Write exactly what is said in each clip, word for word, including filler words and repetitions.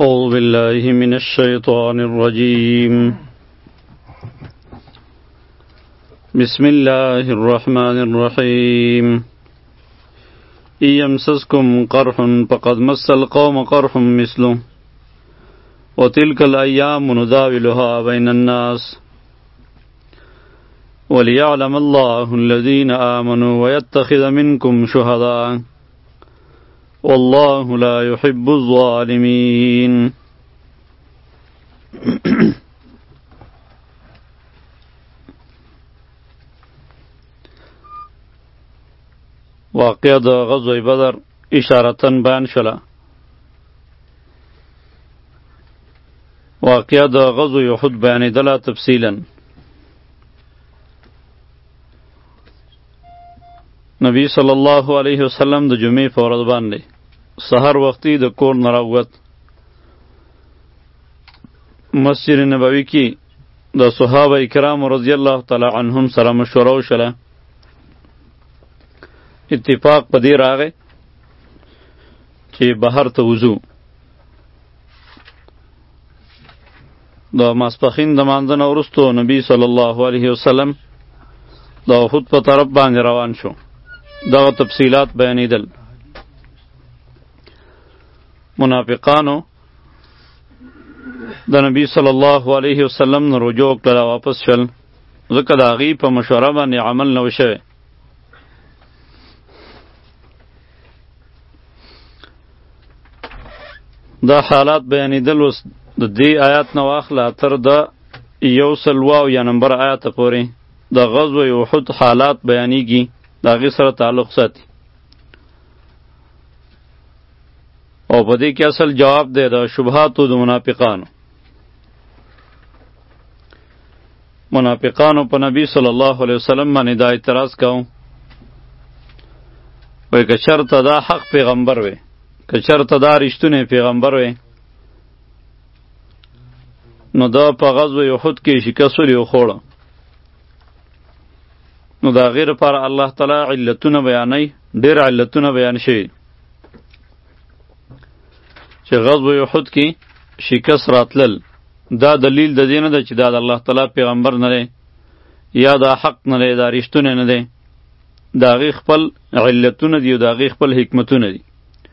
أعوذ بالله من الشيطان الرجيم بسم الله الرحمن الرحيم إن يمسسكم قرح فقد مس القوم قرح مثله وتلك الأيام نداولها بين الناس وليعلم الله الذين آمنوا ويتخذ منكم شهداء والله لا يحب الظالمين. واقع د غزوه بدر اشارتن بیان شله. واقع د غزوه احد بیانېدله تفصیلا. نبی صلی الله علیه وسلم د جمعې په ورځ باندې سحر وختي د کور نه راووت. مسجد نبوي کې د صحابه کرام رضی الله تعالی عنهم سره مشوره وشله. اتفاق په دې راغی چې بهر ته وځو. د ماسپښین د مانځه نه وروستو نبی صلی الله علیه وسلم د احد په طرف باندې روان شو. دغه تفصیلات بیانېدل. منافقانو د نبی صلی الله علیه وسلم نه رجوع کړله، واپس شول، ځکه د هغې په مشوره باندې عمل نه و شوی. دا حالات بیانېدل. اوس د دې آیات نه واخله تر د یو سل واو یا نمبر آیاته پورې د غزوه احد حالات بیانېږي، د هغې سره تعلق ساتي. او په دې کې اصل جواب دی د شبهاتو د منافقانو. منافقانو په نبی صلی الله علیه وسلم باندې دا اعتراض کوو، وایي که چېرته دا حق پیغمبر وی، که چېرته دا رښتونی پیغمبر وی، نو دا په غزوه احد کې شکست ولې وخوړه. نو دا غیر لپاره الله تعالی علتونه بیانوي. ډېر علتونه بیان شوي چې غزوه احد کې شکست راتلل. دا دلیل د دې نه ده چې دا د الله تعالی پیغمبر نه دی یا دا حق نه دی، دا رښتونی نه دی. د هغې خپل علتونه دي او د هغې خپل حکمتونه دي.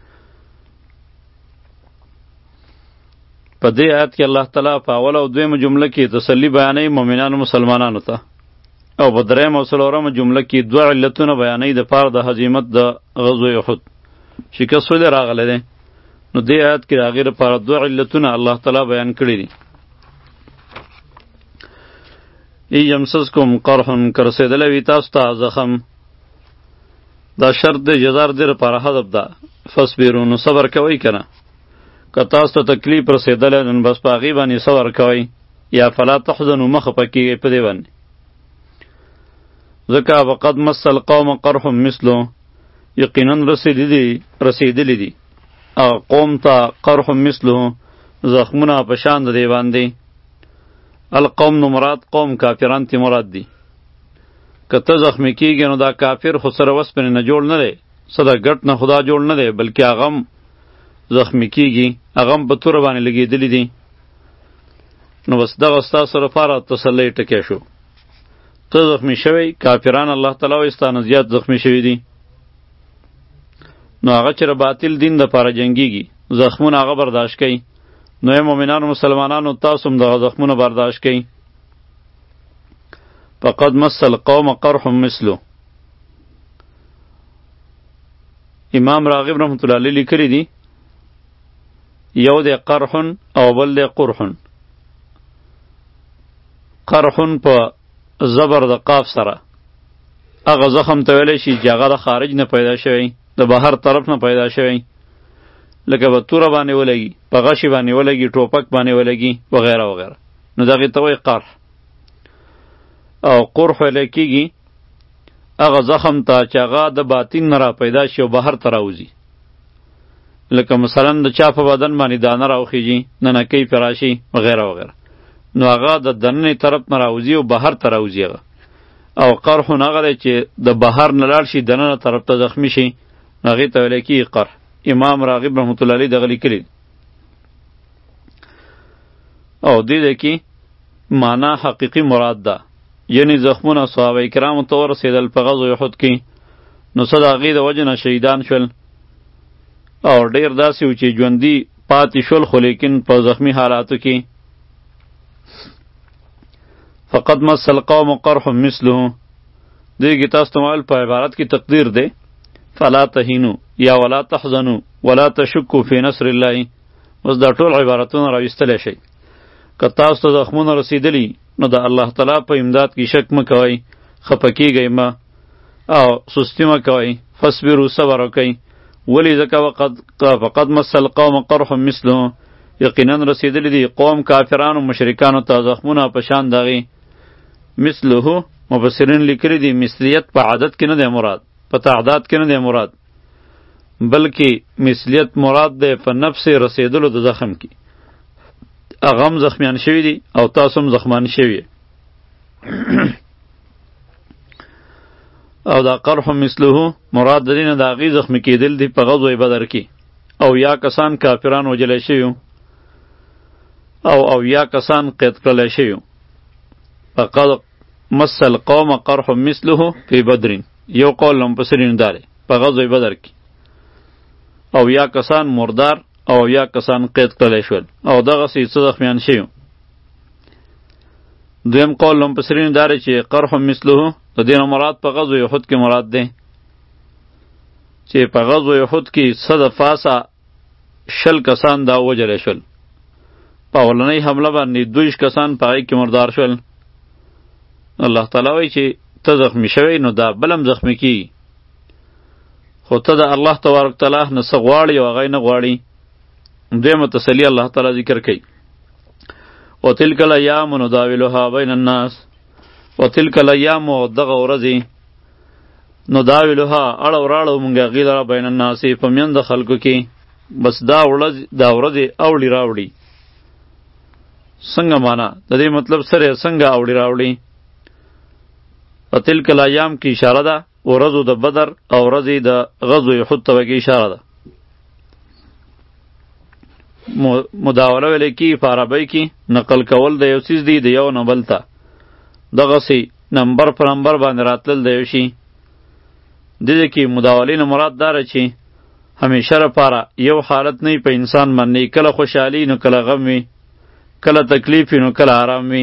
په دې آیت کې الله تعالی په اوله او دویمه جمله کې تسلی بیانوي مؤمنانو مسلمانانو ته، او په درېیم او څلورمه جمله کې دوه علتونه بیانوي د پاره د هزیمت د غزوه احد. شکست ولې راغلی دی؟ نو دې آیت کې د هغې لپاره دوه علتونه الله تعالی بیان کړي دي. ای یمسسکم قرح، که رسېدلی وي تاسو ته زخم، دا شرط دی، جزار دې لپاره حذف ده. فصبروا، نو صبر کوئ که نه. که تاسو ته تکلیف رسېدلی نو بس په هغې باندې صبر کوئ، یا فلا تحزنوا، مه خفه کېږئ په دې باندې. ځکه وقد مس القوم قرح مثلو، یقینا رسېدلی رسېدلی دي هغه قوم ته قرح مثلو، زخمونه په شان د دې باندې. القوم نو مراد قوم کافران تی مراد دي. که ته زخمی کېږي نو دا کافر خو سره وسپنې نه جوړ نه دی، څه د ګټ نه خدا جوړ نه دی، بلکې هغه هم زخمی کېږي، هغه هم په توره باندې لګېدلی دي. نو بس دغه ستاسو لپاره تسلی ټکی شو. ته زخمی شوی، کافران الله تعالی وایي ستا نه زیات زخمی شوي دي. نو هغه چې د باطل دین دپاره جنګېږي زخمونه هغه برداشت کوي. نو ای مؤمنانو مسلمانانو تاسو هم دغه زخمونه برداشت کوئ. فقد مس القوم قرح مثلو. امام راغب رحمت الله علیه لیکلی دي یو دی قرحن او بل دی قرحن. قرحن په زبر د قاف سره هغه زخم ته ویلی شي چې هغه د خارج نه پیدا شوی، د بهر طرف نه پیدا شوی، لکه په توره باندې ولګي، په غشي باندې ولګي، ټوپک باندې ولګي وغیره وغیره. نو دغې ته وایي قرح. او قرح ویلی کېږي هغه زخم ته چې هغه د باطن نه را پیدا شي او بهر ته راوځي. لکه مثلا د چا په بدن باندې دانه راوخیږي، ننکۍ پرې راشي وغیره وغیره. نو هغه د دننې طرف نه راوځي او بهر ته راوځي هغه. او قرح هغه دی چې د بهر نه لاړ شي دننه طرف ته زخمی شي، هغې ته ویلی کېږي قرح. امام راغب رحمت الله علیه دغه لیکلي. او دې ده کې معنا حقیقی مراد ده، یعنی زخمونه صحابه کرامو ته ورسېدل په غزوه احد کې، نو څه د هغې د وجې نه شهیدان شول، او ډېر داسې و چې ژوندي پاتې شول، خو لیکن په زخمی حالاتو کې. فقد مس القوم قرح مثله، دې کې تاسو ته ویل په عبارت کې تقدیر دی، فلا تهینو یا ولا تحزنو ولا تشکو فی نصر الله. اوس دا ټول عبارتونه راویستلی شئ. که تاسو ته زخمونه رسیدلی نو د الله تعالی په امداد کې شک مه کوئ، خفه کیږئ مه او سستی مه کوئ، فاصبروا صبر وکئ. ولی ځکه وقد فقد مس القوم قرح مثله، یقینا رسیدلی دی قوم کافرانو مشرکانو ته زخمونه په شان دغې. مثله مفسرین لیکلی دی مثلیت په عدد کې نه دی مراد، په تعداد کې نه دی مراد، بلکې مثلیت مراد دی په نفس رسیدلو د زخم کې. هغه هم زخمیان شوي دي او تاسو هم زخمان شوي. او دا قرح مثله مراد د دې نه د هغې زخمي کېدل دي په غزوه بدر کې، او یا کسان کافران وجلی شوي او او یا کسان قید کړلی شوي. فقد مس القوم قرح مثله فی بدر، یو قول لمپسرین داره په غزوه بدر کې، او یا کسان مردار او یا کسان قید کړلی شول، او دغسې څه زخمیان شوي. دویم قول لمپسرین داره چې قرح مثله د دې نه مراد په غزوه احد کې مراد دی، چې په غزوه احد کې څه د پاسه شل کسان دا وجلی شول. په اولنۍ حمله باندې دویش کسان په هغې کې مردار شول. الله تعالی وایي چې ته زخمی شوی نو دا بلم زخمی کیږي، خو ته د الله تبارک تعالی نه څه غواړي او هغه نه غواړي. دویمه تسلي الله تعالی ذکر کوي، وتلک الایام نداولها بین الناس، وتلک الایام دغه ورځې نداولها اړو راړو مونږ هغې لره بین الناس په میند خلکو کې. بس دا ورځ دا ورځې اوړي راوړي. څنګه معنا د دې مطلب سره څنګه اوړي راوړي؟ وتلک الایام کې اشاره ده ورځو د بدر او ورځې د غزوه احد ته کې اشاره ده. مداوله ویل کی په عربی کې نقل کول د یو څیز دی د یو نه بل ته، دغسې نمبر په نمبر باندې راتلل د یو شي. دې کې مداولې نه مراد داره چې همیشه لپاره یو حالت نه په انسان باندې، کله خوشحالي نو کله غم وي، کله تکلیف وي نو کله آرام وي.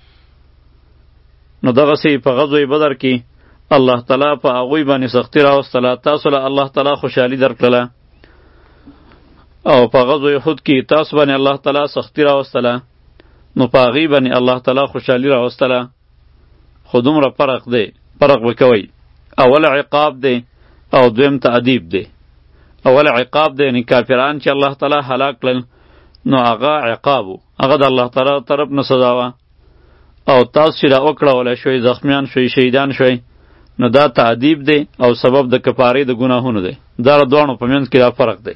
نو دغسې په غزوه بدر کې الله تعالی په هغوی باندې سختی راوستله، تاسو له الله تعالی خوشحالي درکړله، او په غزوه احد کې تاسو باندې الله تعالی سختی راوستله، نو په هغې باندې الله تعالی خوشحالي راوستله. خو دومره فرق دی، فرق به کوئ. اول عقاب دی او دویم تعذیب دی. اول عقاب دی یعنی کافران چې الله تعالی هلاک کړل، نو هغه عقاب و، هغه د الله تعالی طرف نه سزا وه. او تاسو چې دا وکړولی شوئ، زخمیان شوئ، شهیدان شوئ، نو دا تعذیب دی او سبب د کفارې د ګناهونو دی. دا د دواړو په منځ کې دا فرق دی.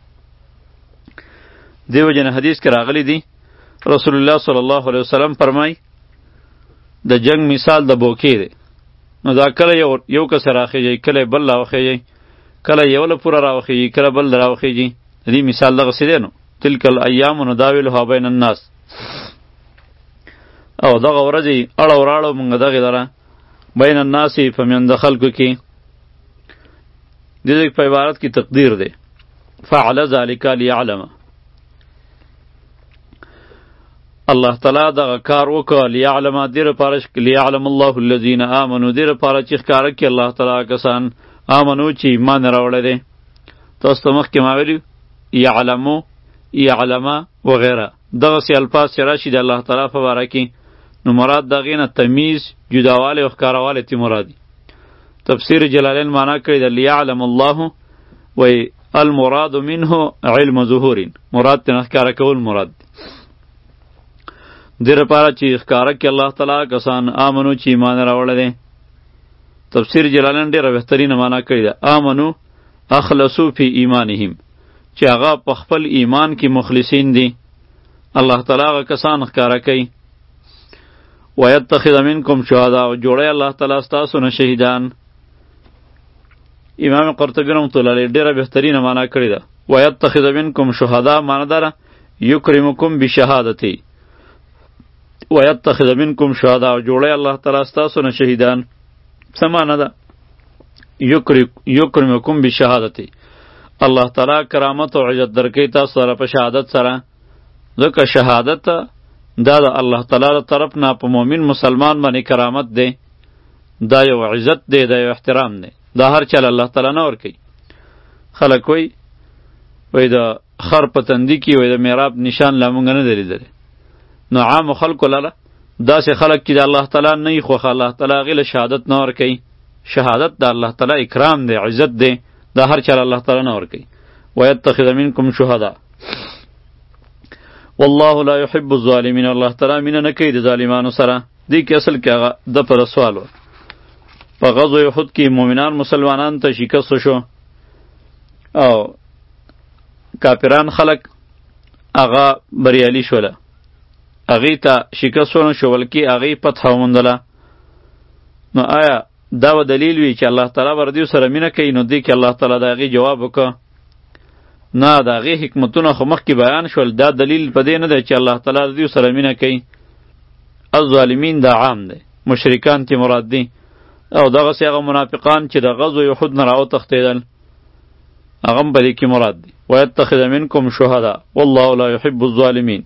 دیو جن حدیث کې راغلی دی، رسول الله صلی الله علیه وسلم فرمای د جنگ مثال د بوکې دی. نو دا کله یو یو کس راخیږي، کله بل راوخیږي، کله یو له پوره راوخیږي، کله بل راوخیږي. دې مثال دغسې دی. نو تلک الایام نداولها بین الناس، او دغه ورځې اړو راړو مونږ دغې لره بین الناس په میند خلکو کې. دې په عبارت کې تقدیر دی، فعل ذلک لیعلم، الله تعالی دغه کار وکړه لیعلم، دې لپاره لیعلم الله الذین آمنوا، دې لپاره چې ښکاره کړي الله تعالی کسان آمنو چې ایمان راوړی دی. تاسو ته مخکې ما ویلي یعلمو، یعلمه وغیره دغسې الفاظ چې راشي د الله تعالی په باره کې، نو مراد د هغې نه تمیز، جداوالی او ښکارهوالی تی مرادي. تفسیر جلالین معنا کړی د لیعلم الله وی المراد منه علم ظهور، مراد ترې نه ښکاره کول مراد دی. دې لپاره چې ښکاره کړي الله تعالی کسان آمنو چې ایمان راوړی دی. تفسیر جلالین ډېره بهترینه معنا کړې ده، آمنو اخلصو فی ایمانهم، چې هغه په خپل ایمان کې مخلصین دي. الله تعالی هغه کسان ښکاره کوي. ویتخذ منکم شهدا، او جوړی الله تعالی ستاسو نه شهیدان. امام قرطبی رحمة الله علیه ډېره بهترینه معنا کړې ده. ویتخذ منکم شهدا معنا داره یکرمکم بشهادتی، ویتخذ منکم شهدا او جوړی الله تعالی ستاسو نه شهیدان. څه معنی ده؟ یکرمکم بشهادتی، الله تعالی کرامت او عزت درکوي تاسو سره په شهادت سره. ځکه شهادت دا د الله تعالی له طرف نه په مؤمن مسلمان باندې کرامت دی، دا یو عزت دی، دا یو احترام دی، دا هر چاله الله تعالی نه ورکوي. خلک وایي وایي د خر په تندي کې وایي د میراب نشان لا مونږ نه دی لیدلی. نو عامو خلکو لاله داسې خلک چې د الله تعالی نه یې خوښه، الله تعالی هغې له شهادت نه ورکوي. شهادت د الله تعالی اکرام دی، عزت دی، دا هر چاله الله تعالی نه ورکوي. ویتخذ منکم شهدا والله لا يحب الظالمین، الله تعالی مینه نه کوي د ظالمانو سره. دې کې اصل کې هغه د پر سوال و. په غزوه احد کې مؤمنان مسلمانان ته شکست شو او کافران خلق هغه بریالي شوله، هغې ته شکست ونه شو بلکې هغې فتحه وموندله. نو آیا دا به دلیل وي چې الله تعالی به ردیو سره مینه کوي؟ نو دې کې الله تعالی د هغې جواب وکړه نه، د هغې حکمتونه خو مخکې بیان شول، دا دلیل په دې نه دی چې الله تعالی ردیو سره مینه کوي. الظالمین دا عام دی، مشرکان تی مراد دی، او دغسې هغه منافقان چې د غزوه احد نه راوتښتېدل هغه هم په دې کې مراد دی. ویتخذ منکم شهدا والله لا يحب الظالمین.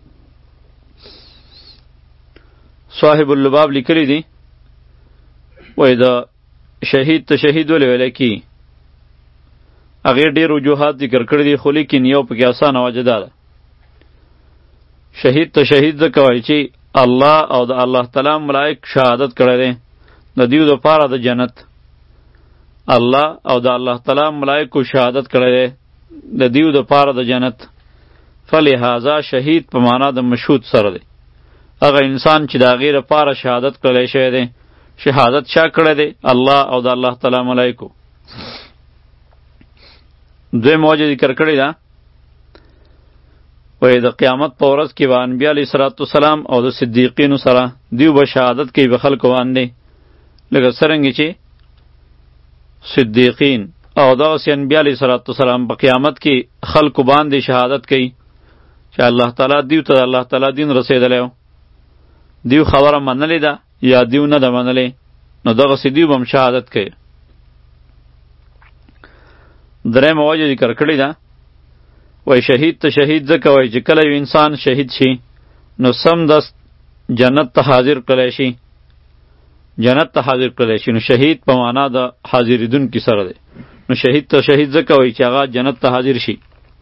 صاحب اللباب لیکلی دی وای د شهید ته شهید ولې ویلی کي؟ هغې ډېر وجوهات ذکر کړي دي، خو لیکن یو پکې اسانه وجه دا ده، شهید ته شهید ځکه وایي چې الله او د الله تعالی ملائک شهادت کړی دی د دیو دپاره د جنت. الله او د الله تعالی ملائکو شهادت کړی دی د دیو دپاره د جنت. فلهذا شهید په معنا د مشهود سره دی، هغه انسان چې د هغې لپاره شهادت کړلی شوی دی. شهادت چا کړی دی؟ الله او د الله تعالی ملائکو. دویم وجه ذکر کړې ده، وایي د قیامت په ورځ کې به انبیا علیه صلات وسلام او د صدیقینو سره دیو به شهادت کوي په خلکو باندې، لکه څرنګه چې صدیقین او دغسې انبیا علیه صلات وسلام په قیامت کې خلکو باندې شهادت کوي چې الله تعالی دیو ته د الله تعالی دین رسېدلی و، دیو خبره منلې ده یا دیو نه ده منلې، نو دغسې دیو به هم شهادت کوي. درېیمه وجه ذکر کړې ده، وایي شهید ته شهید ځکه وایي چې کله یو انسان شهید شي نو سمدست جنت ته حاضر کړی شي، جنت ته حاضر کړی شي. نو شهید په معنا د حاضرېدونکي سره دی، نو شهید ته شهید ځکه وایي چې هغه جنت ته حاضر شي.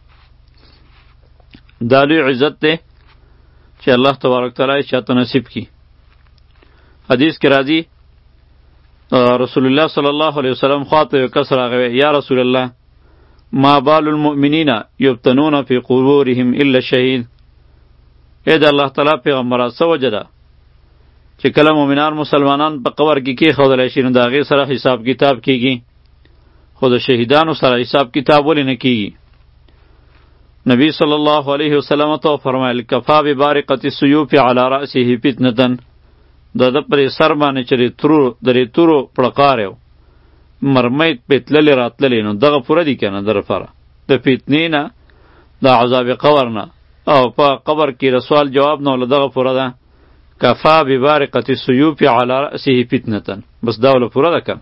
دا لوی عزت دی چې الله تبارک تعالی یې چاته نصیب کړي. حدیث کې راځي رسول الله صلی الله علیه وسلم خواته یو کس راغی، یا رسول الله ما بال المؤمنین یفتنون فی قبورهم الا الشهید. ای د الله تعالی پیغمبره څه وجه ده چې کله مؤمنان مسلمانان په قبر کې کېښودلی شي نو د هغې سره حساب کتاب کیږي، خو د شهیدانو سره حساب کتاب ولې نه کیږي؟ نبی صلی الله علیه وسلم ته فرمایل کفا ببارقة السیوف علی رأسه فتنة، د ده پرې سر باندې چې د ریتورو پړقار یو مرمۍ پتللې راتللې، نو دغه پوره دي که نه د لپاره د فتنې نه، د عذاب قبر نه، او په قبر کې د سوال جواب نه، له دغه پوره ده. کفا ببارقة السیوف علی رأسه فتنة، بس دا وله پوره ده که.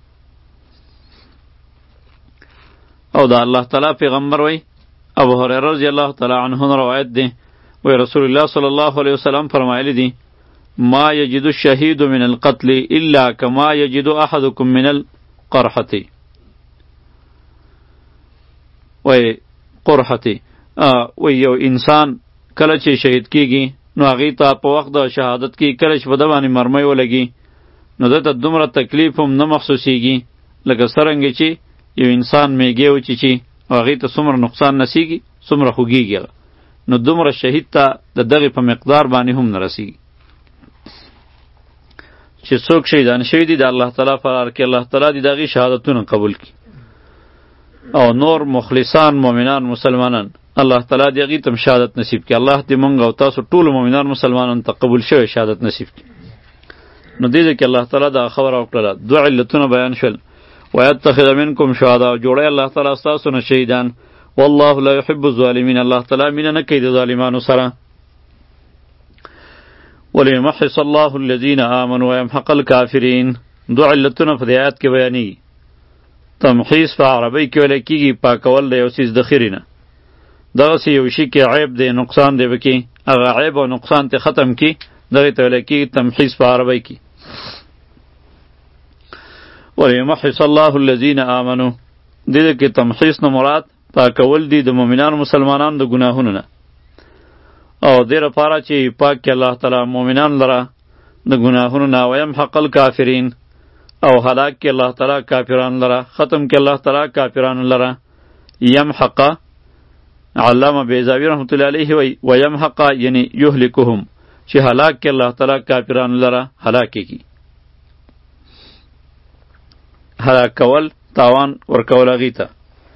او د الله تعالی پیغمبر وی ابو هریره رضی الله تعالی عنه روایت دی، وی رسول الله صلی الله علیه وسلم فرمایلی دی ما یجد الشهید من القتل الا کما یجد احدکم من القرحة. وی قرحة وی یو انسان کله چې شهید کیږي نو هغې ته په وخت د شهادت کې کله چې په ده باندې مرمۍ ولګي نو ده ته دومره تکلیف هم نه محسوسیږي لکه څرنګه چې یو انسان میږی وچیچي او هغې ته څومره نقصان نسیږي څومره خوږیږي، نو دومره شهید ته د دغې په مقدار باندې هم نه رسیږي. چې څوک شهیدان شوي دي د الله تعالی په لار کې، الله تعالی دې د هغې شهادتونه قبول کړي، او نور مخلصان مؤمنان مسلمانان الله تعالی دې هغې ته هم شهادت نصیب کړي. الله دې مونږ او تاسو ټولو مؤمنان مسلمانانو ته قبول شوی شهادت نصیب کړي. نو دې ځای کې الله تعالی دا خبره وکړله، دوه علتونه بیان شول، ویتخذ منکم شهدا، جوړی الله تعالی ستاسو نه شهیدان، والله لا يحب الظالمین، الله تعالی مینه نه کوي د ظالمانو سره. وليمحص الله الذين آمنوا ويمحق الكافرين. دو علتونه په آیات کې بیانېږي. تمحیص په عربی کې ویل کېږي پاکول د یو څیز د خیرې نه. دغسې یو شي کې عیب دی، نقصان دی پکې، هغه عیب او نقصان ته ختم کړي، دغې ته ویل کېږي تمحیص په عربی کې. وليمحص الله الذين آمنوا، دې کې تمحیص نه مراد پاکول دي د مؤمنانو مسلمانانو د ګناهونو نه، او دې لپاره چې پاک کړي الله تعالی مؤمنان لره د ګناهونو نه. ويمحق الکافرین، او هلاک کړي الله تعالی کافران لره، ختم کړي الله تعالی کافران لره. یمحق، علامه بیضاوی رحمت الله علیه وی ويمحق یعنی یهلکهم، چې هلاک کړي الله تعالی کافران لره، هلاک کړي. هلاک کول تاوان ورکول هغې ته.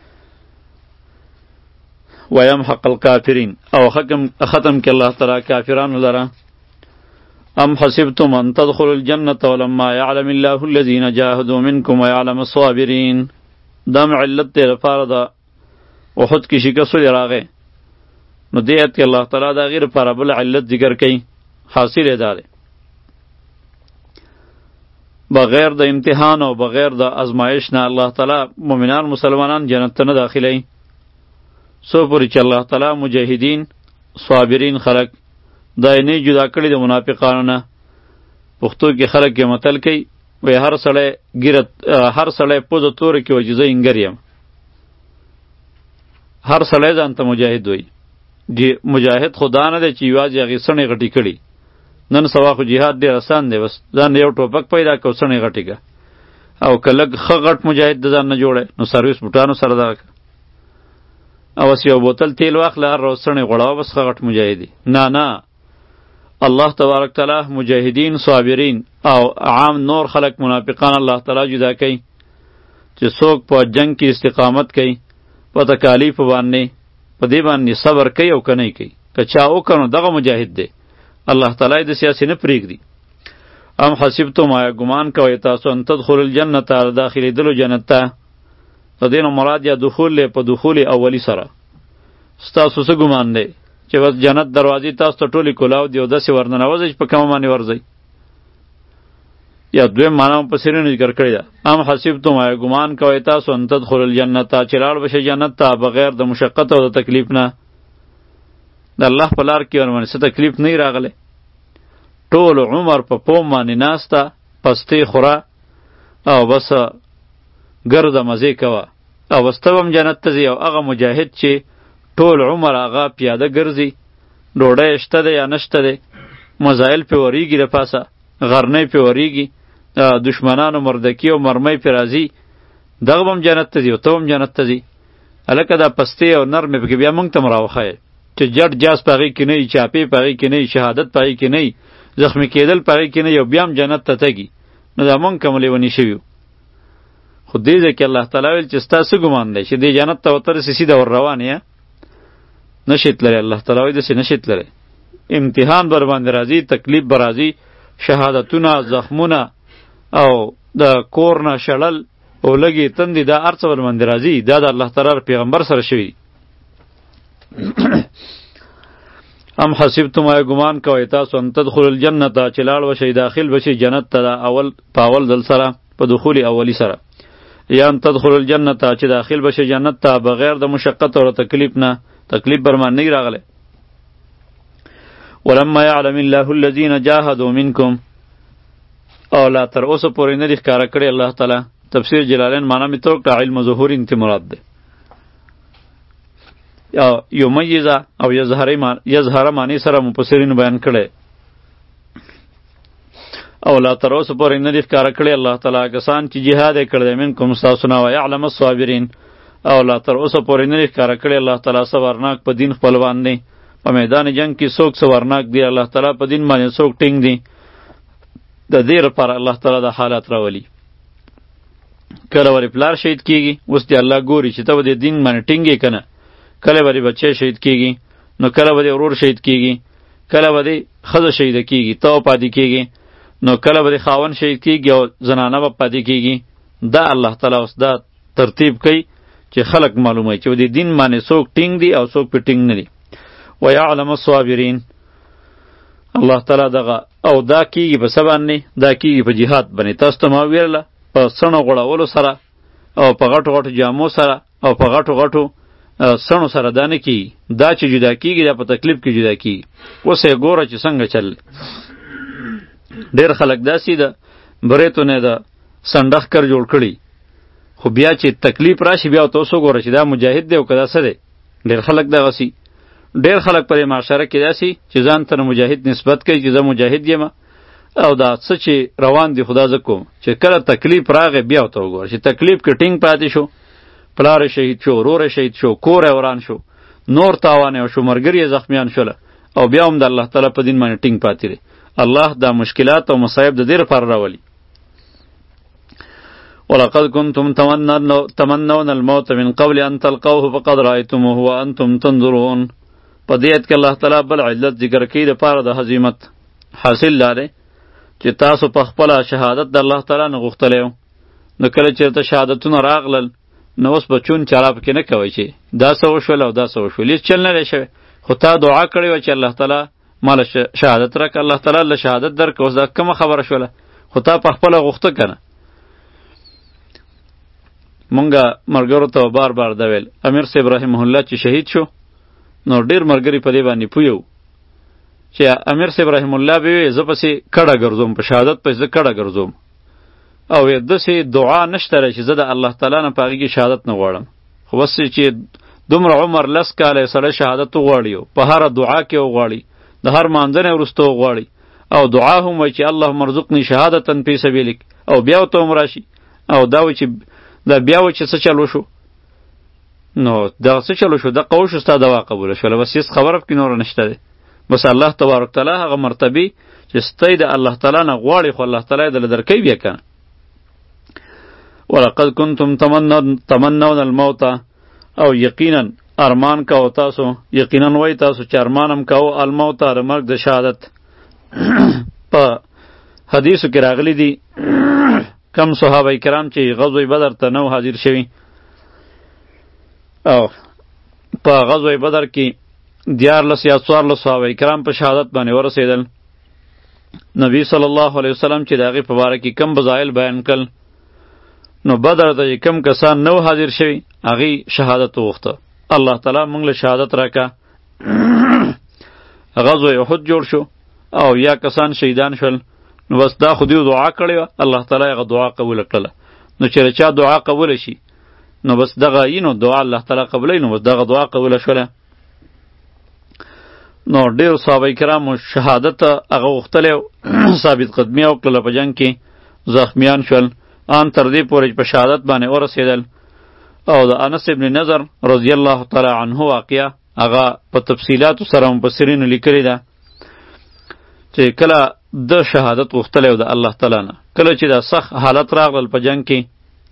ويمحق الکافرین، او ختم کړي الله تعالی کافرانو لره. ام حسبتم ان تدخلوا الجنة ولما يعلم الله الذين جاهدوا منكم ويعلم الصابرين. دم علت دی لپاره د احد کې شکست راغی، نو دې آیت کې الله تعالی د هغې لپاره بل علت ذکر کوي. حاصل یې دا دی بغیر د امتحان او بغیر د ازمایش نه الله تعالی مؤمنان مسلمانان جنت ته نه داخلوي. څو پورې چې الله تعالی مجاهدین صابرین خلق دا یې نه جدا کړي د منافقانو نه. پښتو کې خلک یې متل کوي، وایي هر سړی ګیره هر سړی پوزه توره کې وایي چې زه انګر یم. هر سړی ځان ته مجاهد وایي. مجاهد خو دا نه دی چې یوازې هغې سڼې غټې کړي. نن سبا خو جهاد ډېر اسان دی، بس ځان یو ټوپک پیدا کړه او سڼې غټې کړه، او که لږ ښه غټ مجاهد د ځان نه جوړی نو سرویس بوټانو سره دغه کړه، او بس یو بوتل تیل واخله هر روز سڼې غوړوه، بس ښه غټ مجاهد دی. نه نه، الله تبارک تعالی مجاهدین صابرین او عام نور خلق منافقان الله تعالی جدا کوي چې څوک په جنگ کې استقامت کوي، په تکالیف باندې په دې باندې صبر کوي او که نه کوي، که چا وکړ نو دغه مجاهد دی. الله تعالی د سیاسي نه پرېږدي. ام حسبتم، آیا ګمان کوئ تاسو ان تدخلوا الجنة، داخلېدلو جنت ته. د دې نه مراد یا دخول دی په دخول اولی سره. ستاسو څه ګمان دی چې بس جنت دروازې تاسو ته ټولې کولاو دي او داسې ورننوځئ چې په کومه باندې ورځئ؟ یا دویم معنا هم پسې نه ذکر کړې ده. ام حسبتم، آیا ګمان کوئ تاسو ان تدخلوا الجنة، چې لاړ بشئ جنت ته بغیر د مشقت او د تکلیف نه. د الله په لار کې ورمنې څه تکلیف نه یې راغلی، ټول عمر په پوم باندې ناسته، پستې خوره او بس ګرده مزې کوه، او بس ته هم جنت ته ځې. او هغه مجاهد چې ټول عمر هغه پیاده ګرځي، ډوډۍ شته ده یا نشته ده، مزایل پې ورېږي، د پاسه غرنۍ پې ورېږي، دشمنانو مردکي او مرمۍ پې راځي، دغه به هم جنت ته ځي او ته هم جنت ته ځي. هلکه دا پستې او نرمې پکې بیا موږ ته هم راوښیې چې جټ جاس په هغې کې نه وي، چاپې په هغې کې نه وي، شهادت په هغې کې نه وي، زخمي کېدل په هغې کې نه وي، او بیا هم جنت ته تږي. نو دا موږ کوم لیوني شوي یو. خو دې ځای کې الله تعالی ویل چې ستا څه ګمان دی چې دې جنت ته ورته رسې سیده ور روان یې؟ نشئ تللی. الله تعالی وایي داسې نشئ تللی. امتحان بر باندې راځي، تکلیف به راځي، شهادتونه، زخمونه او د کور نه شړل او لږې تندې، دا هر څه بر باندې راځي. دا د الله تعالی پیغمبر سره شوي. ام حسبتم، آیا ګمان کوئ تاسو ان تدخلوا الجنة، چې لاړ وشئ داخل بشئ جنت ته اول په اول دل سره، په دخول اولی سره. یا ان تدخلوا الجنة، چې داخل بشئ جنت ته بغیر د مشقت او تکلیف نه، تکلیف برمان نه راغلی. ولما يعلم الله الذين جاهدوا منكم، او لا تر اوسه پورې نه دي ښکاره کړی الله تعالی. تفسیر جلالین معنا مې توک علم ظهور انتی مراد ده، یا یمیزه او یظهر معنی سره مفسرین بیان کړي. او لا تر اوسه پورې نه دي ښکاره کړی الله تعالی کسان چې جهاد یې کړی منکم ستاسو نه، ویعلم الصابرین، او لا تر اوسه پورې نه دي ښکاره کړی الله تعالی صبرناک په دین خپل باندې. په میدان جنگ کې څوک صبرناک دی، الله تعالی په دین باندې څوک ټینګ دی. د دې لپاره الله تعالی د حالات راولي. کله ورې پلار شهید کیږي، اوس دی الله ګوري چې ته به د دین باندې ټینګ یې که نه. کله به بچی شهید کیږي، نو کله به ورور شهید کیږي، کله به ښځه شهیده کیږي، ته پاتې کیږي، نو کله به خاوند شهید کیږي او زنانه به پاتې کیږي. دا الله تعالی اوس دا ترتیب کوي چې خلق معلوموي چې د دین باندې څوک ټینګ دي او څوک پې ټینګ نه دي. ویعلم الصابرین، الله تعالی دغه او دا کیږي په څه باندې؟ دا کیږي په جهاد باندې. تاسو ته ما ویله په سڼو غوړولو سره او په غټو غټو جامو سره او په غټو غټو سڼو سره دا نه کیږي. دا چې جدا کیږي دا په تکلیف کې جدا کیږي. اوس یې ګوره چې څنګه چل. ډېر خلک داسې ده بریتونه د سنډخ کر جوړ کړي، خو بیا چې تکلیف راشي بیا ورته اوس وګوره چې دا مجاهد دی او که دا څه دی. ډېر خلک دغسې ډېر خلک پر معاشره کې داسې چې ځان ته مجاهد نسبت کوي چې زه مجاهد یم او دا څه چې روان دي خدا زه کوم. چې کله تکلیف راغی بیا ورته وګوره چې تکلیف کې ټینګ پاتې شو، پلار شهید شو، ورور شهید شو، کور وران شو، نور تاوان شو، مرګري زخمیان شول او بیا هم د الله تعالی په دین باندې ټینګ پاتې دی. الله دا مشکلات او مصائب د دې لپاره راولي. ولقد كنتم تمنون الموت من قبل ان تلقوه فقد رايتموه وانتم تنظرون. په دې آیت کې الله تعالی بل علت ذکر کوي د پاره د هزیمت. حاصل لاره چې تاسو په خپل شهادت د الله تعالی نه غوښتلی و، نو کله چې ته شهادتونه راغلل نو اوس به چون چراب کې نه کوئ چې دا څه وشول او دا څه وشول. هېڅ چل نه دی شوی، خو تا دعا کړې وه چې الله تعالی ماله شهادت راکړه، الله تعالی له شهادت درکړه. اوس دا کومه خبره شوله؟ خو تا په خپله غوښته که نه. مونږه ملګرو ته بار بار دا ویل، امیر صاحب رحمه الله چې شهید شو نو ډېر ملګري په دې باندې پوه یو چې امیر صاحب رحم الله به وي زه پسې کډه ګرځوم، په شهادت پسې زه کډه ګرځوم او داسې دعا نشته چې زه د الله تعالی نه په هغې کې شهادت نه غواړم. خو بس چې دومره عمر لس کاله سړی شهادت وغواړي او په هره دعا کې وغواړي، د هر مانځنې وروسته وغواړي او دعا هم وایي چې اللهم ارزقني شهادة فی سبیلک او بیا ورته هم راشي او دا وایي چې دا بیا وایي چې څه چل وشو، نو دغه څه چل وشو، دقه وشو، ستا دعا قبوله شوله. بس هېڅ خبره پکې نوره نشته دی. بس الله تبارک تعالی هغه مرتبې چې ستی د الله تعالی نه غواړي خو الله تعالی دله درکوي بیا که نه. ولقد کنتم تمنون الموت او یقینا ارمان کوو تاسو، یقینا وای تاسو چې ارمانم کوو الموت د مرګ د شهادت. په حدیثو کې راغلی دي کم صحابه کرام چې غزوه بدر ته نو حاضر شوي او په غزوه بدر کې دیارلس یا څوارلس صحابه کرام په شهادت باندې ورسېدل. نبی صلی الله علیه وسلم چې د هغې په باره کې کم فضایل بیان کړل، نو بدر ته چې کم کسان نو حاضر شوي هغې شهادت وغوښته. الله تعالی موږ له شهادت راکړه. غزوه احد جوړ شو او یا کسان شهیدان شول، نو بس دا خو دیو دعا کړې وه، الله تعالی هغه دعا قبوله کړله. نو چې چا دعا قبوله شي نو بس دغه یي نو دعا الله تعالی قبولوي، نو بس دغه دعا قبوله شوله. نو ډېرو صحابه کرامو شهادت هغه غوښتلی و، ثابت قدمي یې وکړله، په جنګ کې زخمیان شول، ان تر دې پورې په شهادت باندې ورسېدل. او د انس ابن نضر رضی الله تعالی عنه واقعه هغه په تفصیلاتو سره مفسرینو لیکلې ده چې کله د شهادت غوښتلی و د الله تعالی نه، کله چې دا سخت حالت راغلل په جنګ کې،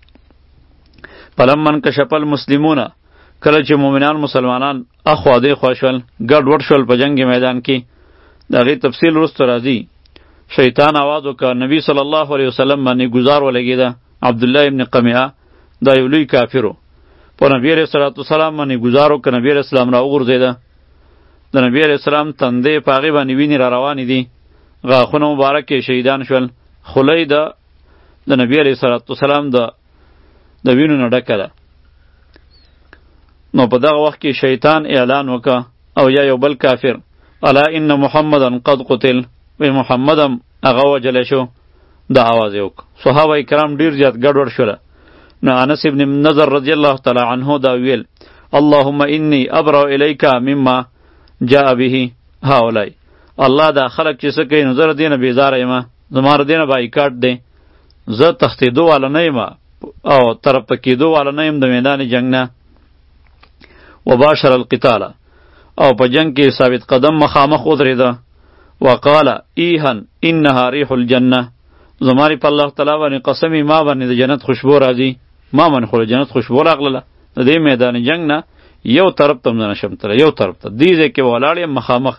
فلما انکشف المسلمون، کله چې مؤمنان مسلمانان اخوا دېخوا شول، ګډ وډ شول په جنګ میدان کې، د هغې تفصیل وروسته راځي. شیطان آواز وکړه، نبی صلی الله علیه وسلم باندې ګزار ولګېده. عبدالله ابن قمیعه دا یو لوی کافر و، په نبی علیه صلات وسلام باندې ګزار وکړه، نبی علیه السلام را وغورځېده. د نبی علیه السلام تندې په هغې باندې وینې را روانې دي، غاښونه مبارک یې شهیدان شول، خولۍ د د نبی علیه صلات وسلام د د وینو نه ډکه ده. نو په دغه وخت کې شیطان اعلان وکړه او یا یو بل کافر، الا ان محمدا قد قتل، وی محمدم هغه وجلی شو. دا آواز یې وکړه. صحابه کرام ډېر زیات ګډوډ شوله. نو انس ابن نضر رضی الله تعالی عنه دا ویل، اللهم انی ابرأ الیک مما جاء به هؤلاء، الله دا خلق چې څه کوي نو زه له دې نه بیزاره یم، زما له دې نه بایکاټ دی، زه تښتېدو والا نه یم او طرف ته کېدو والا نه یم د میدان جنګ نه. وباشر القتال، او په جنگ کې ثابت قدم مخامخ ودرېده. وقال ایهن انها ریح الجنه، زماری په الله تعالی باندې قسمی ما باندې د جنت خوشبو راځي، ما باندې خو جنت خوشبو راغله. د دې میدان جنگ نه یو طرف ته نه نشم تللی، یو طرف ته دې ځای کې ولاړ یم مخامخ.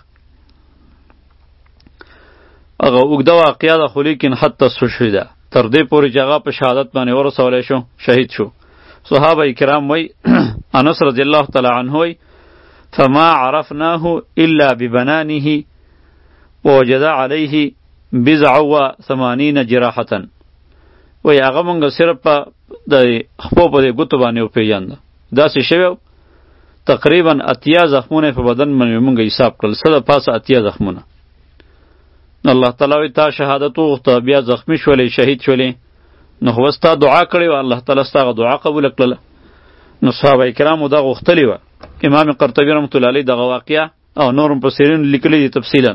هغه اوږده واقعه ده، خو لیکن حتی استشهد، تر دې پورې چې هغه په شهادت باندې ورسولی شو، شهید شو. صحابه کرام وی انس رضی الله تعالی عنه وی فما عرفناه الا ببنانه ووجد علیه بضع و ثمانین جراحة وی هغه مونږ صرف په د خپو په دې ګوتو باندې وپېژانده داسې شوی تقریبا اتیا زخمونه په بدن باندې مونږ حساب کړل څه د پاسه اتیا زخمونه الله تعالی وی تا شهادت وغوښته بیا زخمی شولې شهید شولې نو خو ستا دعا کړې وه الله تعالی ستا هغه دعا قبوله کړله نو صحابه کرامو دا غوښتلې وه امام قرطبي رحمت الله علیه دغه واقعه او نور مفسرین لیکلي دي تفصیلا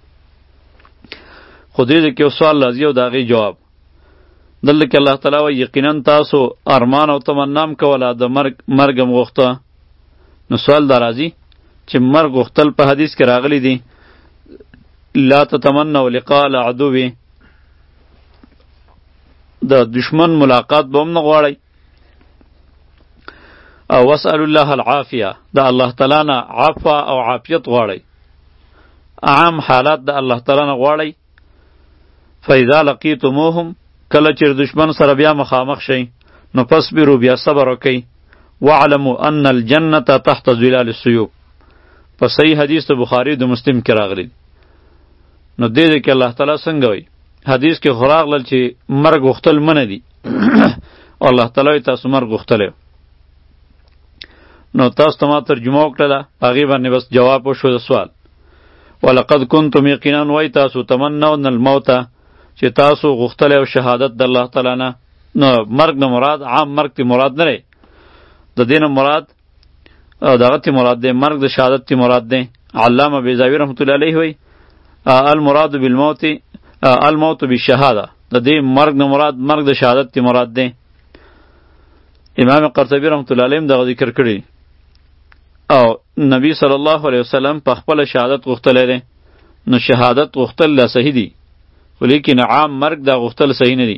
خو دې کې یو سوال راځي او د هغې جواب دلته کې الله تعالی وایي یقینا تاسو ارمان او تمنا م کوله د مرګ مرګ م غوښته نو سوال دا راځي چې مرګ غوښتل په حدیث کې راغلی دی لا تتمنوا لقاء العدو د دشمن ملاقات به هم نه غواړئ او واسأل الله العافیه د الله تعالی نه عفو او عافیت غواړئ عام حالات د الله تعالی نه غواړئ فاذا لقیتموهم کله چې دشمن سره بیا مخامخ شئ نو فاصبروا بیا صبر وکئ واعلموا ان الجنة تحت ظلال السیوف په صحیح حدیث د بخاری د مسلم کې راغلی نو دې دې کې الله تعالی څنګه وایي حدیث کې خو راغلل چې مرګ غوښتل منه دي او الله تعالی وایي تاسو مرګ غوښتلی نو تاسو ته ما ترجمه وکړله هغې باندې بس جواب وشو د سوال ولقد کنتم یقینا وایي تاسو تمنون الموت چې تاسو غوښتلی او شهادت د الله تعالی نه نو مرګ نه مراد عام مرګ تی مراد نه دی د دې نه مراد دغه تی مراد دی مرګ د شهادت تی مراد دی علامه بیضاوی رحمت الله علیه وایي المراد بالموت الموت بالشهاده د دې مرګ نه مراد مرګ د شهادت تی مراد دی امام قرطبی رحمت الله علیه دغه ذکر کړی او نبی صلی الله علیه وسلم په خپل شهادت غوښتلی دی نو شهادت غوښتل لا صحیح دی خو لیکن عام مرګ دا غوښتل صحیح نه دی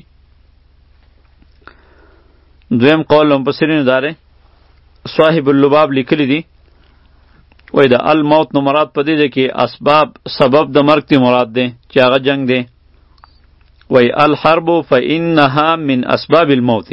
دویم قول مفسرینو دا دی صاحب اللباب لیکلی دی وای دا الموت نو مراد په دې دی کې اسباب سبب د مرګ تی مراد دی چې هغه جنگ دی وای الحرب فانها من اسباب الموت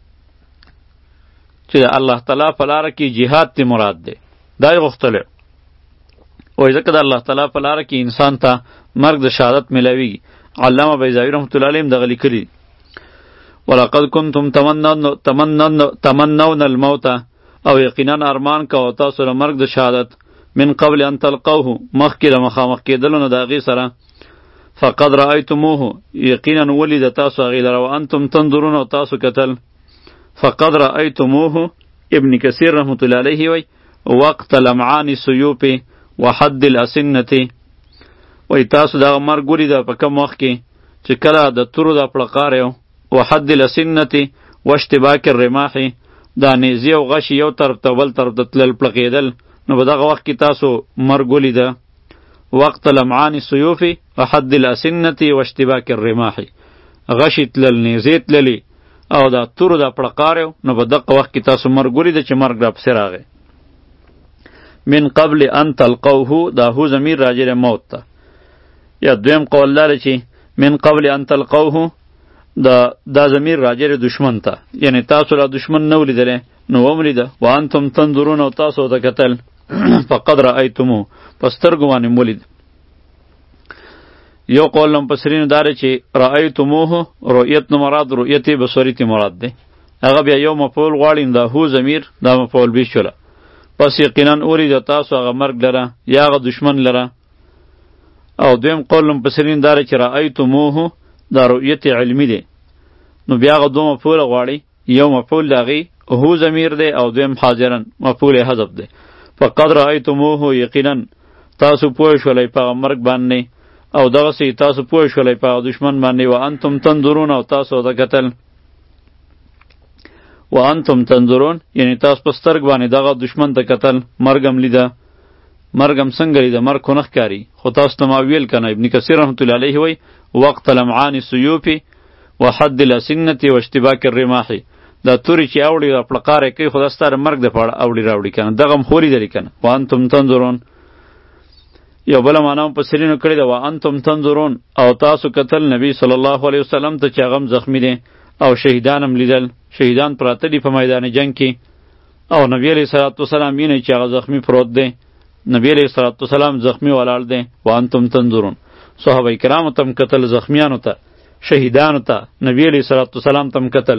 چې الله تعالی په لاره کې جهاد تی مراد دی دا یې غوښتلی وای ځکه د الله تعالی په لاره کې انسان ته مرګ د شهادت میلاویږي علامه بیضاوی رحمت الله علیه دغه لیکلي ولقد کنتم تمنون تمنون تمنون الموت او یقینا ارمان کوه تاسو له مرګ د شهادت من قبل ان تلقوه مخکې د مخامخ کېدلو نه د هغې سره فقد رأیتموه یقینا ولید تاسو هغې لره وانتم تنظرون او تاسو کتل فقد رأیتموه ابن کثیر رحمت الله علیه وی وقت لمعان السیوف وحد الاسنة وی تاسو دغه مرګ ولیده په کوم وخت کې چې کله د تورو د پړقاریو وحد الاسنة واشتباک الرماح دا نیزې او غشي یو طرف ته بل طرف ته تلل پړقېدل نو په دغه وخت کې تاسو مرګ ولیده وقت لمعان السیوف وحد الاسنة واشتباک الرماح غشي تلل نیزې تللې او دا تورو دا پړقاریو نو په دغه وخت کې تاسو مرګ ولیده چې مرګ راپسې راغی من قبل ان تلقوه دا هو ضمیر راجع موت ته یا دویم قول لري چې من قبل ان تلقوه دا دا ضمیر راجع دشمن ته یعنی تاسو لا دشمن نه ولیدل نو وملیده وانتم تنظرون او تاسو ته کتل فقد رأیتمو پس سترګو باندې مولید یو قول مفسرین داره چې رأیتموه رؤیت نو مراد رؤیت بصری تی مراد ده هغه بیا یو مفعول غواړي دا هو ضمیر دا مفعول به شوله پس یقینا اورید تاسو هغه مرګ لره یا هغه دشمن لره او دویم قول مفسرین داره چې رأیتموه دا رؤیت علمی ده نو بیا هغه دو مفعول غواړي یو مفعول دغه هو ضمیر ده او دویم حاضرن مفعول حذف ده فقد رأیتموه یقینا تاسو پوه شولای په مرګ باندې او دغه سي تاسو پوه شولای په دشمن باندې و انتم تنظرون او تاسو د قتل و انتم تنظرون یعنی تاسو په سترګ باندې دغه دشمن ته قتل مرګم لیده مرګم څنګه لیده مرګ خو نخ کاری خو تاسو ته ما ویل کنه ابن کثیر رحمت الله علیه وی وقت لمعان السیوف وحد الاسنة واشتباک الرماح دا توری چې اوړي د پړقاره کوي خو دا ستاره مرګ د پاړه اوړي راوړي کنه دغه خوري دلی کنه وانتم تنظرون یو بل معنا په سرینو کړی دا وانتم تنظرون او تاسو قتل نبی صلی الله علیه وسلم ته چې هغه زخمی دي او شهیدانم لیدل شهیدان پراته دي په میدان جنگ کې او نبی علیہ الصلوۃ والسلام یې چې هغه زخمی پروت دی نبی علیہ الصلوۃ والسلام زخمی ولاړ دی وانتم تنظرون صحابه کرامو تم قتل، زخمیانو ته، شهیدانو ته، نبی علیہ الصلوۃ والسلام تم قتل.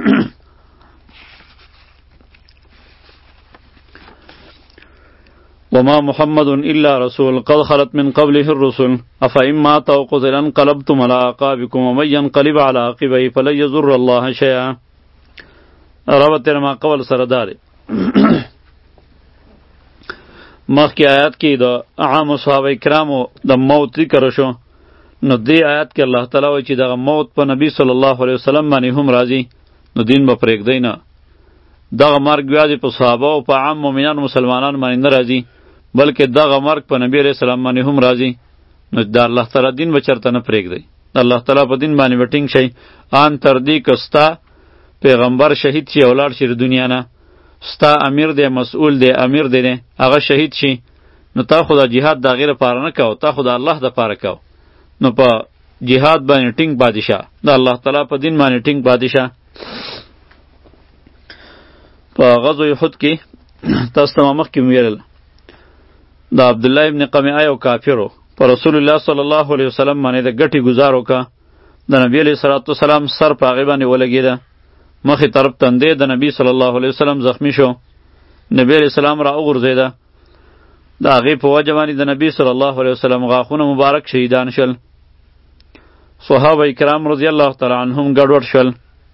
وما محمد الا رسول قد خلت من قبله الرسل افئن مات او قتل انقلبتم على اعقابكم ومن ينقلب على عقبيه فلن يضر الله شيئا. ربط ما قبل سره داره. مخکې آیات کې د عام صحابه کرامو د موت ذکر شو، نو دې آیات کې الله تعالی وایي چې دغه موت په نبی صلی الله علیه وسلم باندې هم راځي، نو دین به پرېږدی نه. دغه مرګ بیا دې په صحابه او په عام مؤمنان مسلمانان باندې نه راځي، بلکې دغه مرګ په نبی علیه السلام باندې هم راځي. نو د الله تعالی دین به چېرته نه پرېږدی، د الله تعالی په دین باندې به ټینګ شئ. ان تر دې که ستا پیغمبر شهید شي او لاړ شي د دنیا نه، ستا امیر دی، مسئول دی، امیر دی، هغه شهید شي، نو تا خو د جهاد د هغې لپاره نه کو، تا خو د الله دپاره کو. نو په جهاد باندې ټینګ پاتې شه، د الله تعالی په دین باندې ټینګ پاتې شه. په غزوه احد کې تاسو ته ما مخکې ویل د عبدالله ابن قمیعه یو کافرو په رسول الله صلی الله علیه وسلم باندې د ګټې ګزار وکړه. د نبی علیه صلوات وسلام سر په هغې باندې ولګېده، مخې طرف تندې د نبی صلی الله علیه وسلم زخمی شو. نبی علیه السلام را وغورځېده، د هغې په وجه باندې د نبی صلی الله علیه وسلم غاښونه مبارک شهیدان شول. صحابه کرام رضی الله تعالی عنهم ګډوډ شول.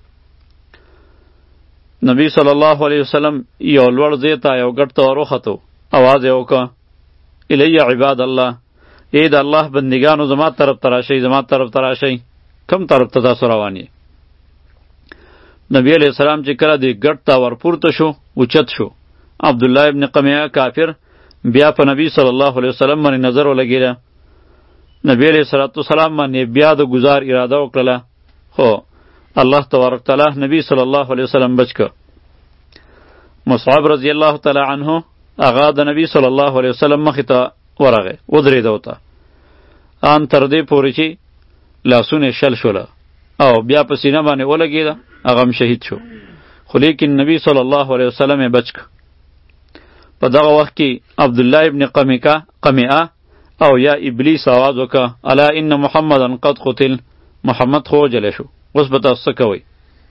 نبی صلی الله علیه وسلم یو لوړ ځای ته یو ګټ ته وروختو، اواز یې وکړه الی عباد الله، ای د الله بندگانو زما طرف ته راشئ، زما طرف ته راشئ. کم طرف ته تاسو روان یې؟ نبی علیه السلام چې کله دې ګټ ته ورپورته شو، اوچت شو. عبدالله ابن قمیعه کافر بیا په نبی صلی الله علیه وسلم باندې نظر ولګېده. نبی علیه صلوات وسلام باندې بیا د ګزار اراده وکړله، خو الله تبارک تعالی نبی صلی الله علیه وسلم بچ که. مصعب رضی الله تعالی عنه هغه د نبی صلی الله علیه وسلم مخې ته ورغی، ودرېده ورته، ان تر دې پورې چې لاسونه شل شوله او بیا په سینه باندې ولګېده، هغه هم شهید شو. خو لیکن نبی صلی الله علیه وسلم یې بچ که. په دغه وخت کې عبدالله ابن قمیعه قمیعه او یا ابلیس آواز وکړه الا ان محمدا قد قتل، محمد خو وجلی شو، اوس به تاسو څه کوئ؟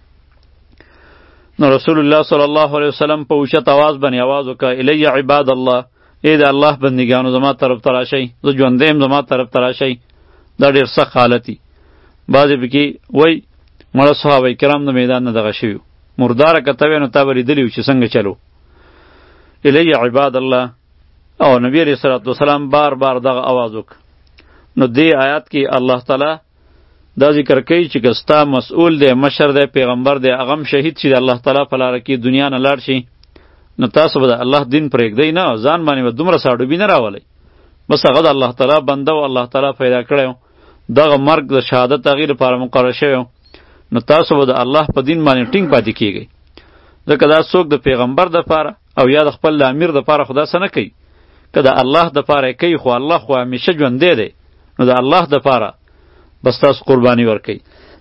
نو رسول الله صلی الله علیه وسلم په اوچت آواز باندې آواز وکړه الی عباد الله، ای د الله بندگانو زما طرف ته راشئ، زه ژوندی یم، زما طرف ته راشئ. دا ډېر سخت حالت دی. بعضې پکې وایي مړه صحابه کرام د میدان نه دغه شوي، مرداره که ته وی نو تا به لیدلي وو چې څنګه چلو. الی عباد الله، او نبی علیه صلوات وسلام بار بار دغه آواز وکړه. نو دې آیات کې الله تعالی دا ذکر کوي چې که ستا مسئول دی، مشر دی، پیغمبر دی، هغه هم شهید شي د الله تعالی په لاره کې، دنیا نه لاړ شي، نو تاسو به د الله دین پرېږدئ نه، ځان باندې به دومره ساډوبي نه راولئ. بس هغه د الله تعالی بنده و، الله تعالی پیدا کړی و، دغه مرګ د شهادت هغې لپاره مقرر شوی و، نو تاسو به د الله په دین باندې ټینګ پاتې کیږئ. ځکه دا څوک د پیغمبر دپاره او یا د خپل د امیر دپاره خو داسې نه کوي. که د الله دپاره یې کوي، خو الله خو همیشه ژوندی دی، نو د الله دپاره بس تاسو قربانی ورکئ.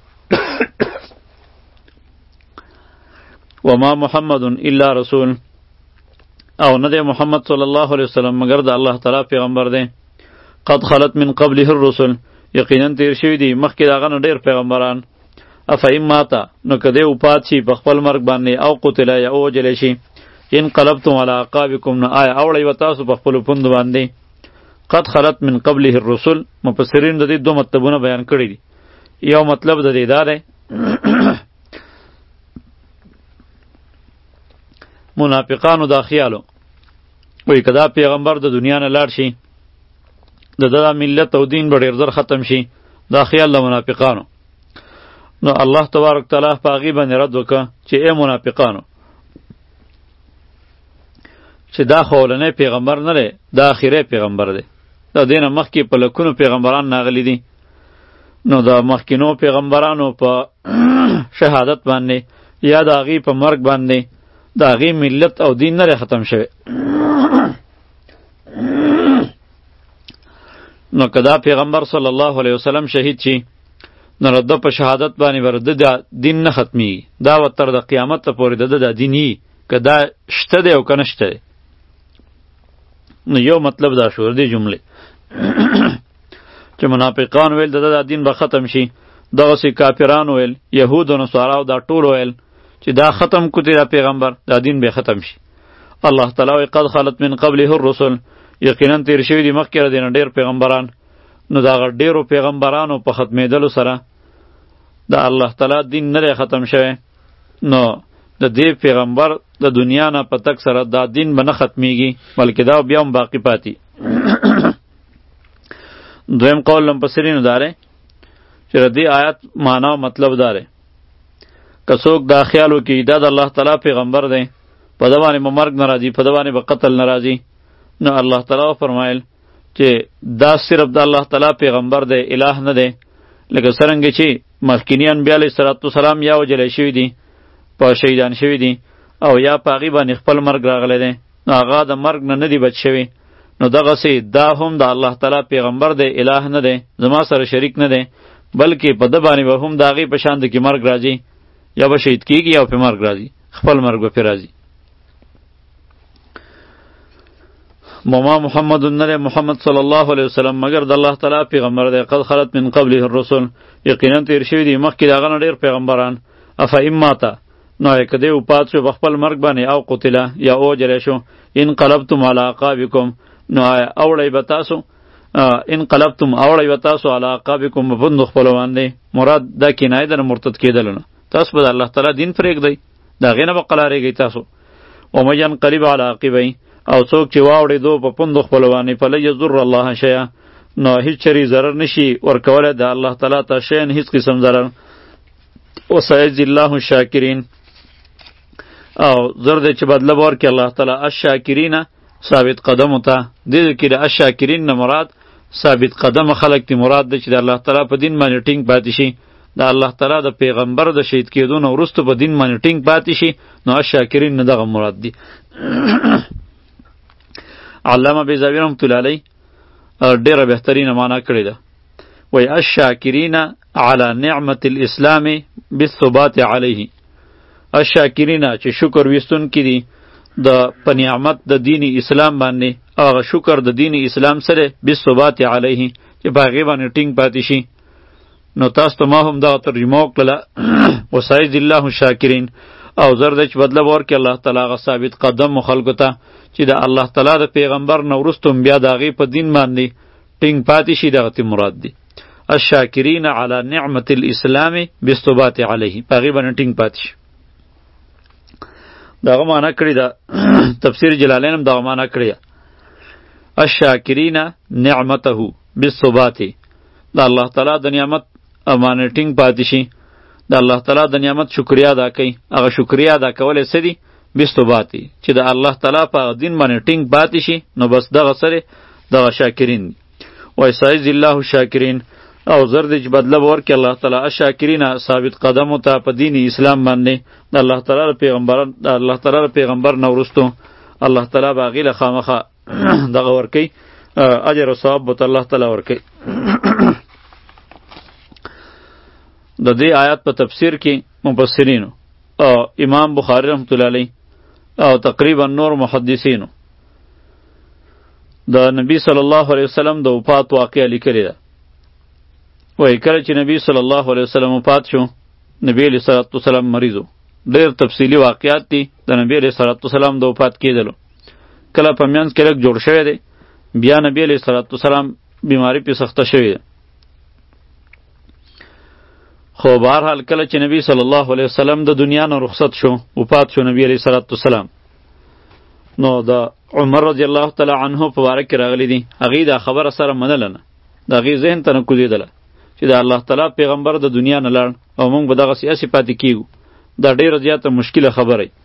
وما محمد الا رسول، او نه دی محمد صلی الله علیه وسلم مگر د الله تعالی پیغمبر دی. قد خلت من قبله الرسل، یقینا تیر شوي دي مخکې د هغه نه ډېر پیغمبران. افئن ماته، نو که دی وفات شي په خپل مرګ باندې، او قتله یا ووجلی شي، انقلبتم علی اعقابکم، نو آیا اوړئ به تاسو په خپلو پوندو باندې. قد خلت من قبله الرسل، مفسرین د دې دو مطلبونه بیان کړي دي. یو مطلب د دې دا دی منافقانو دا خیالو وایي که دا پیغمبر د دنیا نه لاړ شي، د دا ملت او دین به ډېر زر ختم شي، دا خیال د منافقانو. نو الله تبارک تعالی په هغې باندې رد وکړه چې ای منافقانو، چې دا خو اولنی پیغمبر نه دی، دا اخیری پیغمبر دی. دا دې نه مخکې په لکونو پیغمبران ناغلي دي. نو د مخکینو پیغمبرانو په شهادت باندې یا د هغې په مرګ باندې د هغې ملت او دین نه دی ختم شوی. نو که دا پیغمبر صلی الله علیه وسلم شهید شي، نو د په شهادت باندې به د دین نه ختمیږي، دا به تر د قیامت پورې د د دین یي، که دا شته دی او که نه شته دی. نو یو مطلب دا شو دې جملې چې منافقان ویل د دا دین به ختم شي، دغسې کافران ویل، یهود و نصاراو دا ټول ویل چې دا ختم کو دا پیغمبر، دا دین به ختم شي. الله تعالی وی قد خلت من قبله الرسل، یقینا تیر شوي دي مخکې له دې نه ډېر پیغمبران. نو دا ډېرو پیغمبرانو په ختمېدلو سره د الله تعالی دین نه دی ختم شوی، نو د دې پیغمبر د دنیا نه په تک سره دا دین به نه ختمیږي، بلکې دا بیا هم باقی پاتې. دویم قول لمپسرینو داره چې د دې آیت معنا او مطلب داره که څوک دا خیال وکړي دا د الله تعالی پیغمبر دی، په ده باندې به مرګ نه راځي، په ده باندې به قتل نه راځي، نو الله تعالی وفرمایل چې دا صرف د الله تعالی پیغمبر دی، اله نه دی. لکه څرنګه چې مخکیني انبیا علیه صلات وسلام یا وجلی شوي دي، په شهیدان شوي دي، او یا په هغې باندې خپل مرګ راغلی دی، نو هغه د مرګ نه نه دي بچ شوي. نو دغسې دا هم د الله تعالی پیغمبر دی، اله نه دی، زما سره شریک نه دی، بلکې په ده باندې به هم د هغې په شان د کې مرګ راځي، یا به شهید کېږي یا پې مرګ راځي، خپل مرګ به پې راځي. وما محمد نه محمد صلی الله علیه وسلم مگر د الله تعالی پیغمبر دی. قد خلت من قبله الرسل، یقینا تیر شوي دي مخکې د هغه نه ډېر پیغمبران. افئن ماته، نو که دی وفات شو په خپل مرګ باندې، او قتله یا ووجلی شو، انقلبتم علی عقابکم، نو اوړی به تاسو انقلبتم اوړی به تاسو علی عقابکم په پوندو خپلو باندې، مراد دا کنایه ده د مرتد کېدلو نه، تاسو به د الله تعالی دین پرېږدئ، د هغې نه به قلاریږئ تاسو. ومن ینقلب علی عقبیه، او څوک چې واوړېدو په پوندو خپلو باندې، فلن یضر الله شیئا، نو هیڅ چرې ضرر نشي ورکولی د الله تعالی ته شیئا، هیڅ قسم ضرر. وسیجزی الله الشاکرین، او زر دی چې بدله به ورکړي الله تعالی الشاکرین ثابت قدمو ته. دې کې د الشاکرین نه مراد ثابت قدم خلق دی، مراد دی چې د الله تعالی په دین باندې ټینګ پاتې شي، د الله تعالی د پیغمبر د شهید کېدو نه وروسته په دین باندې ټینګ پاتې شي، نو الشاکرین نه دغه مراد دی. علامه بیضاوی رحمت الله علیه ډیره بهترینه معنا کړې ده، وایي الشاکرین علی نعمت الاسلام بالثبات علیه. الشاکرین چې شکر ویستونکي دي د په نعمت د دین اسلام باندې، هغه شکر د دین اسلام سره بالثبات علیه چې په هغې باندې ټینګ پاتې شي. نو تاسو ته ما هم دغه ترجمه وکړله وسایز الله شاکرین، او زر دی چې بدله به ورکړي الله تعالی هغه ثابت قدم خلکو ته چې د الله تعالی د پیغمبر نه وروسته هم بیا د هغې په دین باندې ټینګ پاتې شي، دغه تی مراد دی. الشاکرین علی نعمت الاسلام بالثبات علیه، په هغې باندې ټینګ پاتې شي. دغه معنا کړې ده تفسیر جلالین هم دغه معنا کړې ده، الشاکرین نعمته بالثبات، د الله تعالی د نعمت باندې ټینګ پاتې شي، د الله تعالی د نعمت شکریا ادا کوي، هغه شکریا ادا کولی څه دي؟ بالثبات، چې د الله تعالی په دین باندې ټینګ پاتې شي، نو بس دغه سره دغه شاکرین دي. ویسایز الله شاکرین، او زر دی چې بدله به ورکړي الله تعالی الشاکرین ثابت قدمو ته په دین اسلام باندې، د الله تعالی پیغمبر د الله تعالی پیغمبر نه وروستو الله تعالی به هغې له خامخه دغه ورکوي، اجر او ثواب به الله تعالی ورکوي. د دې آیات په تفسیر کې مفسرینو او امام بخاری رحمت الله علیه او تقریبا نور محدثینو د نبی صلی الله علیه وسلم د وفات واقعه لیکلې ده. وایي کله چې نبی صلی الله علیه وسلم وفات شو، نبی علیه صلوات وسلام مریضو. ډېر تفصیلي واقعات دي د نبی علیه صلوات وسلام د وفات کېدلو. کله په منځ کې لږ جوړ شوی دی، بیا نبی علیه صلوات وسلام بیماری پې سخته شوې ده. خو بهرحال کله چې نبی صلی الله علیه وسلم د دنیا نه رخصت شو، وفات شو نبی علیه صلوات وسلام، نو د عمر رضی الله تعالی عنه په باره کې راغلی دي، هغې دا خبره سره منله نه، د هغې ذهن ته نه کوزېدله چې د الله تعالی پیغمبر د دنیا نه لاړ او موږ به دغسې هسې پاتې کېږو. دا ډېره زیاته مشکله خبره ای.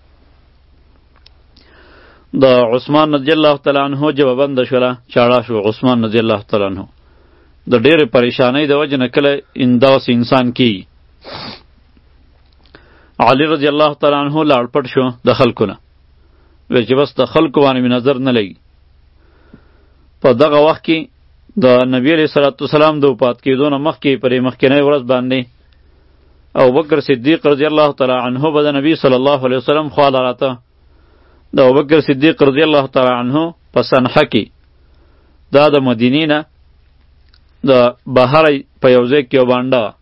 د عثمان رضی الله تعالی عنه جبه بنده شوله، چاړه شو عثمان رضی الله تعالی عنه، د ډېرې پریشانۍ د وجې نه کله دغسې انسان کېږي. علی رضی الله تعالی عنه لاړ پټ شو د خلکو نه، وی چې بس د خلکو باندې مې نظر نه لګي. په دغه وخت کې د نبی علیه صلوات وسلام د وفات کېدو نه مخکې پرې مخکینۍ ورځ باندې ابوبکر صدیق رضی الله تعالی عنه به د نبی صلی الله علیه وسلم خواله راته. د ابوبکر صدیق رضی الله تعالی عنه په سنحه کې دا د مدینې نه د بهر په یو ځای کې یو بانډه وه،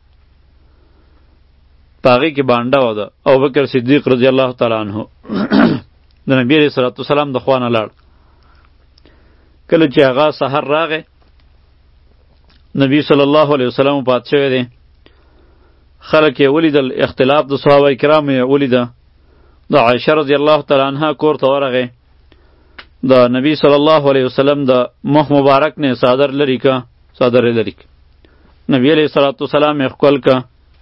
په هغې کې بانډه وه د ابوبکر صدیق رضی الله تعالی عنه د نبي علیه صلات وسلام د خوا نه لاړ. کله چې هغه سحر راغی، نبی صلی الله علیه وسلم وفات شوی دی، خلک یې ولیدل، اختلاف د صحابه کرامو یې ولیده. د عایشه رضی الله تعالی عنها کور ته ورغی، د نبی صلی الله علیه وسلم د مخ مبارک نه صادر لري که صادر لري که نبی علیه صلات وسلام یې ښکل که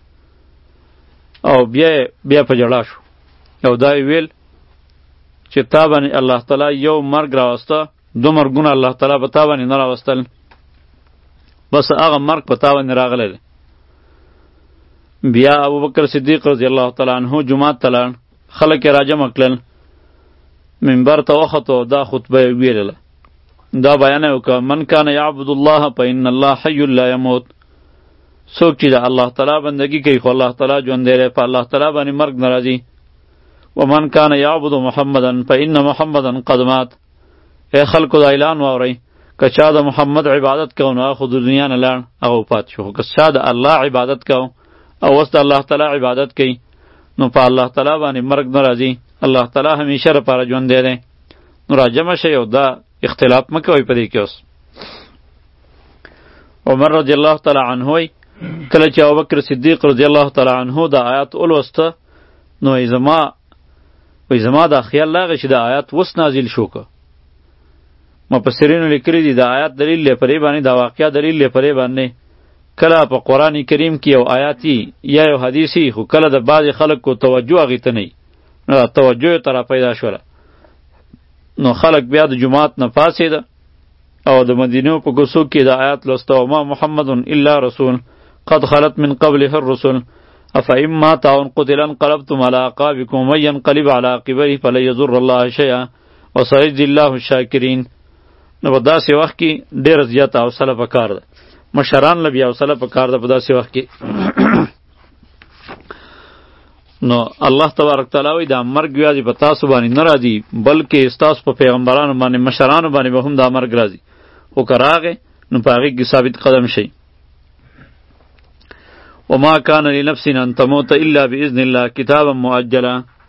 او بیا بیا په جړا شو او دا یې ویل چې تا باندې الله تعالی یو مرګ راوسته، دو مرګونه الله تعالی په تا باندې نه راوستل، بس هغه مرګ په تا باندې راغلی دی. بیا ابوبکر صدیق رضی الله تعالی عنه جماعت ته لاړ، خلک یې راجمع کړل، منبر ته وختو، دا خطبه یې ویلله، دا بیان یې وکړه من کان یعبد الله فإن الله حی لا یموت. څوک چې د الله تعالی بندگی کوي خو الله تعالی ژوندی دی، په الله تعالی باندې مرګ نه راځي. ومن کان یعبد محمدا فإن محمدا قد مات. ای خلکو دا اعلان واورئ، که چا د محمد عبادت کو نو خو د دنیا نه لاړ، هغه وفات شو. که چا د الله عبادت کو او اوس د الله تعالی عبادت کوي نو په الله تعالی باندې مرګ نه راځي، الله تعالی همیشه لپاره ژوندی دی. نو راجمع شئ او دا اختلاف مه کوئ په دې کې. اوس عمر رضی الله تعالی عنه وی کله چې ابوبکر صدیق رضی الله تعالی عنه دا آیات ولوسته نو ای زما وی زما دا خیال لاغه چې دا آیات وس نازل شو که مفسرینو لیکلي دي دا آیات دلیل دی پرې باندې، دا واقعه دلیل دی پرې باندې. کله په قرآن کریم کې یو آیاتی یا یو حدیثی خو کله د بعضې خلکو توجه هغې ته نه وي، نو دا توجه یې ته را پیدا شوله، نو خلک بیا د جماعت نه پاڅېده او د مدینو په کوڅو کې دا آیات لوسته وما محمد الا رسول قد خلت من قبله الرسل افئن مات او قتل انقلبتم على اعقابكم ومن ينقلب على عقبيه فلن يضر الله شيئا وسيجزي الله الشاکرین. نو په داسې وخت کې ډېره زیاته حوصله پکار ده، مشران له بیا حوصله پکار ده په داسې وخت کې. نو الله تبارک تعالی وایي دا مرګ یوازې په تاسو باندې نه راځي بلکې ستاسو په پیغمبرانو باندې مشرانو باندې به هم دا مرګ راځي، خو که راغی نو په هغې کې ثابت قدم شئ. وما كان لنفس ان تموت الا باذن الله كتابا مؤجلا